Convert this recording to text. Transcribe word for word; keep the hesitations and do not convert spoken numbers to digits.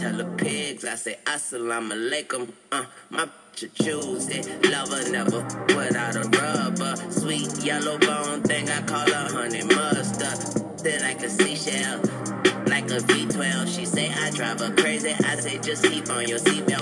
tell the pigs, I say assalamu alaikum. Uh, my bitch choose it. Lover never without a rubber. Sweet yellow bone thing, I call her honey mustard. They're like a seashell, like a V twelve. She say I drive her crazy. I say just keep on your seatbelt.